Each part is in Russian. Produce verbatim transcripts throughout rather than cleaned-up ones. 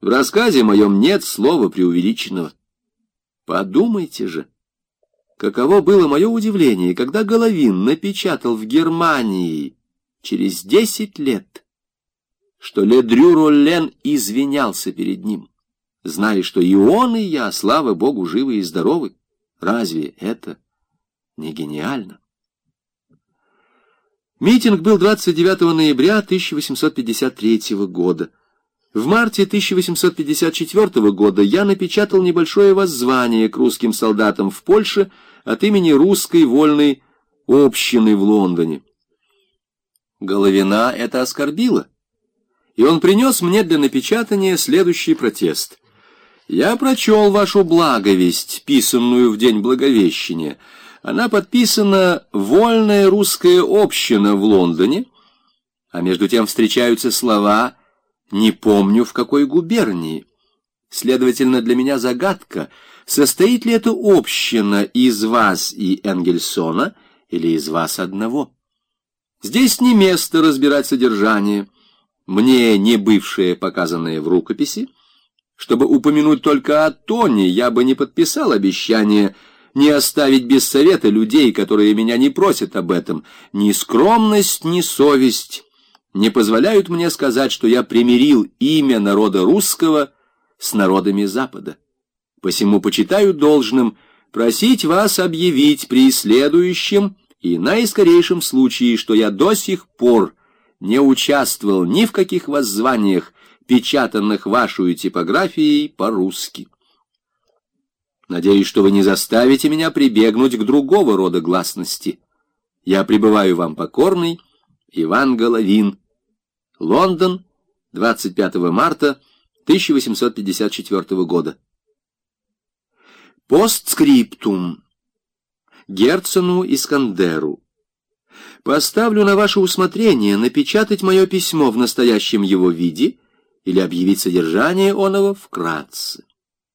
В рассказе моем нет слова преувеличенного. Подумайте же, каково было мое удивление, когда Головин напечатал в Германии через десять лет, что Ледрю Роллен извинялся перед ним, зная, что и он, и я, слава Богу, живы и здоровы. Разве это не гениально? Митинг был двадцать девятого ноября тысяча восемьсот пятьдесят третьего года. В марте тысяча восемьсот пятьдесят четвёртого года я напечатал небольшое воззвание к русским солдатам в Польше от имени русской вольной общины в Лондоне. Головина это оскорбило, и он принес мне для напечатания следующий протест. «Я прочел вашу благовесть, писанную в день Благовещения. Она подписана «Вольная русская община в Лондоне», а между тем встречаются слова «не помню в какой губернии». Следовательно, для меня загадка, состоит ли эта община из вас и Энгельсона или из вас одного. Здесь не место разбирать содержание, мне не бывшее показанное в рукописи. Чтобы упомянуть только о тоне, я бы не подписал обещание не оставить без совета людей, которые меня не просят об этом. Ни скромность, ни совесть не позволяют мне сказать, что я примирил имя народа русского с народами Запада. Посему почитаю должным просить вас объявить при следующем и наискорейшем случае, что я до сих пор не участвовал ни в каких воззваниях, печатанных вашей типографией по-русски. Надеюсь, что вы не заставите меня прибегнуть к другого рода гласности. Я пребываю вам покорный, Иван Головин. Лондон, двадцать пятого марта тысяча восемьсот пятьдесят четвёртого года. Постскриптум. Герцену Искандеру. Поставлю на ваше усмотрение напечатать мое письмо в настоящем его виде или объявить содержание оного вкратце.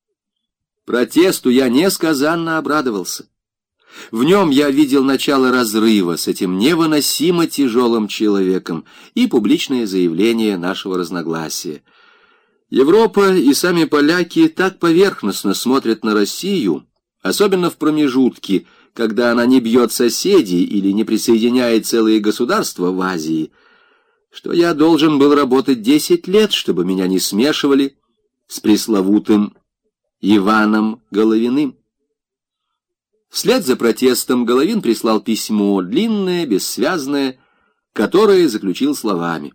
Протесту я несказанно обрадовался. В нем я видел начало разрыва с этим невыносимо тяжелым человеком и публичное заявление нашего разногласия. Европа и сами поляки так поверхностно смотрят на Россию, особенно в промежутке, когда она не бьет соседей или не присоединяет целые государства в Азии, что я должен был работать десять лет, чтобы меня не смешивали с пресловутым Иваном Головиным. Вслед за протестом Головин прислал письмо, длинное, бессвязное, которое заключил словами: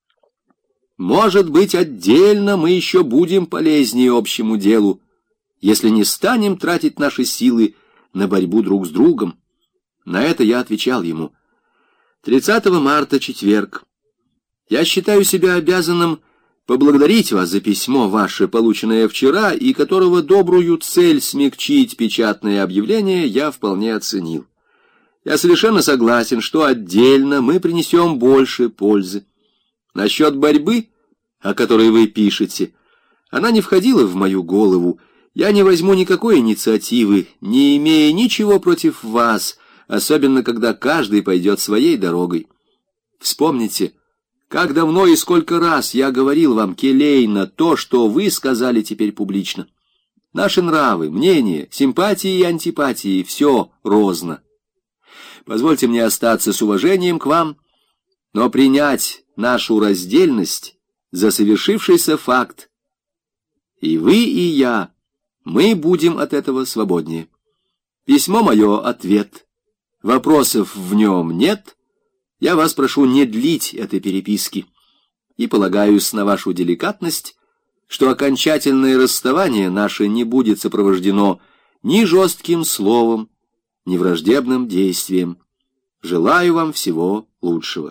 «Может быть, отдельно мы еще будем полезнее общему делу, если не станем тратить наши силы на борьбу друг с другом». На это я отвечал ему: тридцатого марта, четверг. Я считаю себя обязанным поблагодарить вас за письмо ваше, полученное вчера, и которого добрую цель смягчить печатное объявление я вполне оценил. Я совершенно согласен, что отдельно мы принесем больше пользы. Насчет борьбы, о которой вы пишете, она не входила в мою голову. Я не возьму никакой инициативы, не имея ничего против вас, особенно когда каждый пойдет своей дорогой. Вспомните, как давно и сколько раз я говорил вам келейно то, что вы сказали теперь публично. Наши нравы, мнения, симпатии и антипатии — все розно. Позвольте мне остаться с уважением к вам, но принять нашу раздельность за совершившийся факт. И вы, и я, мы будем от этого свободнее. Письмо мое — ответ. Вопросов в нем нет. Я вас прошу не длить этой переписки и полагаюсь на вашу деликатность, что окончательное расставание наше не будет сопровождено ни жестким словом, ни враждебным действием. Желаю вам всего лучшего.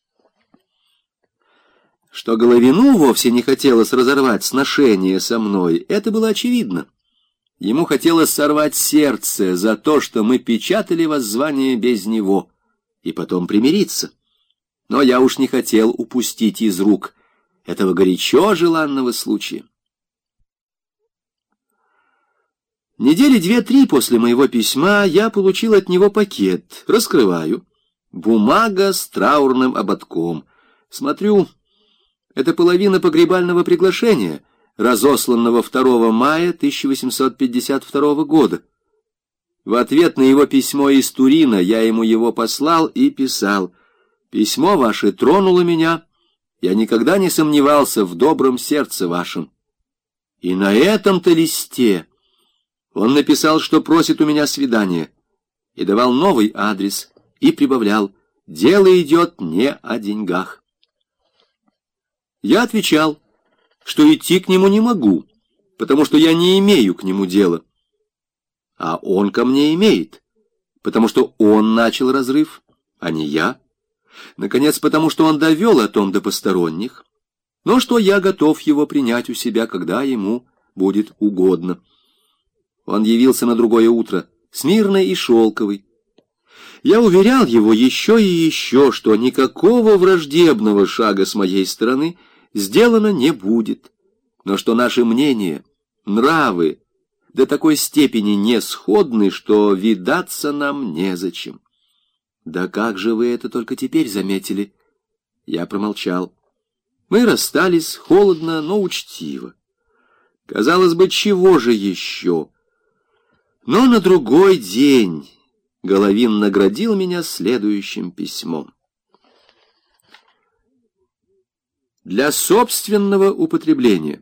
Что Головину вовсе не хотелось разорвать сношение со мной, это было очевидно. Ему хотелось сорвать сердце за то, что мы печатали воззвание без него, и потом примириться. Но я уж не хотел упустить из рук этого горячо желанного случая. Недели две-три после моего письма я получил от него пакет. Раскрываю. Бумага с траурным ободком. Смотрю, это половина погребального приглашения, разосланного второго мая тысяча восемьсот пятьдесят второго года. В ответ на его письмо из Турина я ему его послал и писал: «Письмо ваше тронуло меня, я никогда не сомневался в добром сердце вашем». И на этом-то листе он написал, что просит у меня свидания, и давал новый адрес, и прибавлял: «Дело идет не о деньгах». Я отвечал, что идти к нему не могу, потому что я не имею к нему дела. А он ко мне имеет, потому что он начал разрыв, а не я. Наконец, потому что он довел о том до посторонних, но что я готов его принять у себя, когда ему будет угодно. Он явился на другое утро, смирный и шелковый. Я уверял его еще и еще, что никакого враждебного шага с моей стороны сделано не будет, но что наши мнения, нравы до такой степени не сходны, что видаться нам незачем. «Да как же вы это только теперь заметили?» Я промолчал. Мы расстались холодно, но учтиво. Казалось бы, чего же еще? Но на другой день Головин наградил меня следующим письмом. Для собственного употребления.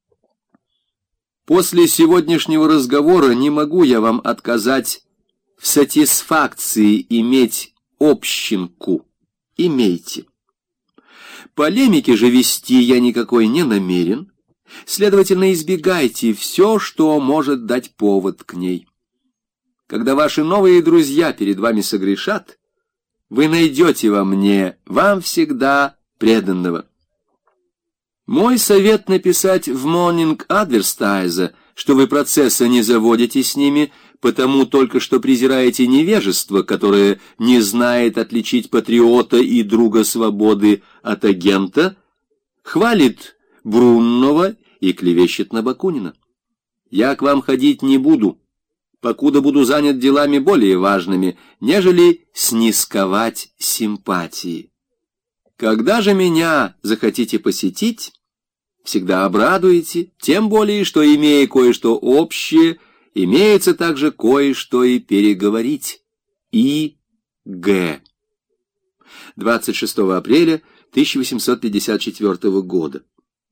После сегодняшнего разговора не могу я вам отказать в сатисфакции иметь общинку. Имейте. Полемики же вести я никакой не намерен, следовательно, избегайте все, что может дать повод к ней. Когда ваши новые друзья перед вами согрешат, вы найдете во мне, вам всегда преданного. Мой совет написать в Morning Advertiser, что вы процесса не заводите с ними, потому только что презираете невежество, которое не знает отличить патриота и друга свободы от агента, хвалит Бруннова и клевещет на Бакунина. Я к вам ходить не буду, покуда буду занят делами более важными, нежели снисковать симпатии. Когда же меня захотите посетить, всегда обрадуете, тем более, что, имея кое-что общее, имеется также кое-что и переговорить. И. Г. двадцать шестого апреля тысяча восемьсот пятьдесят четвёртого года.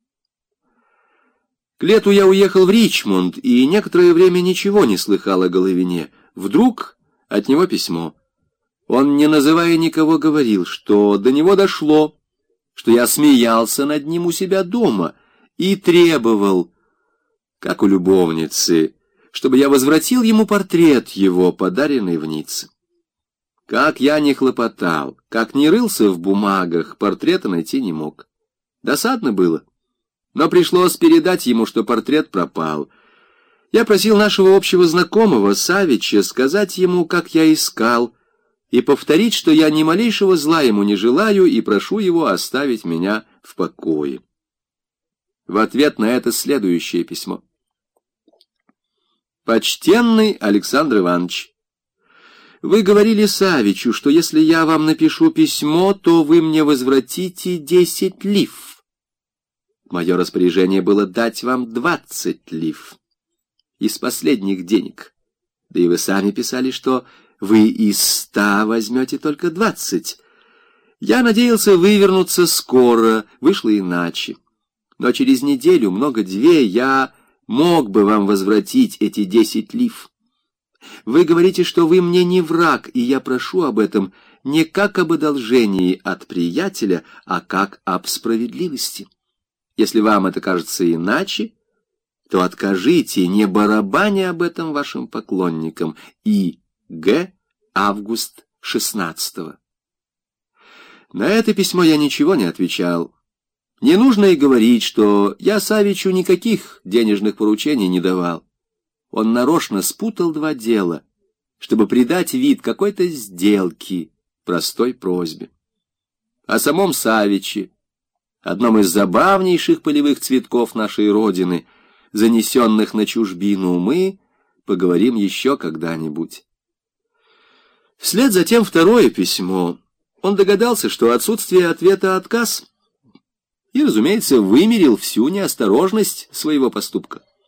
К лету я уехал в Ричмонд, и некоторое время ничего не слыхал о Головине. Вдруг от него письмо. Он, не называя никого, говорил, что до него дошло, что я смеялся над ним у себя дома и требовал, как у любовницы, чтобы я возвратил ему портрет его, подаренный в Ницце. Как я не хлопотал, как не рылся в бумагах, портрета найти не мог. Досадно было, но пришлось передать ему, что портрет пропал. Я просил нашего общего знакомого, Савича, сказать ему, как я искал, и повторить, что я ни малейшего зла ему не желаю и прошу его оставить меня в покое. В ответ на это следующее письмо. Почтенный Александр Иванович, вы говорили Савичу, что если я вам напишу письмо, то вы мне возвратите десять лив. Мое распоряжение было дать вам двадцать лив из последних денег. Да и вы сами писали, что вы из ста возьмете только двадцать. Я надеялся вывернуться скоро, вышло иначе. Но через неделю, много-две, я мог бы вам возвратить эти десять лив. Вы говорите, что вы мне не враг, и я прошу об этом не как об одолжении от приятеля, а как об справедливости. Если вам это кажется иначе, то откажите, не барабаня об этом вашим поклонникам. И. Г. Август шестнадцатого. На это письмо я ничего не отвечал. Не нужно и говорить, что я Савичу никаких денежных поручений не давал. Он нарочно спутал два дела, чтобы придать вид какой-то сделки простой просьбе. О самом Савиче, одном из забавнейших полевых цветков нашей Родины, занесенных на чужбину, мы поговорим еще когда-нибудь. Вслед за тем второе письмо. Он догадался, что отсутствие ответа — отказ. и, разумеется, вымерил всю неосторожность своего поступка.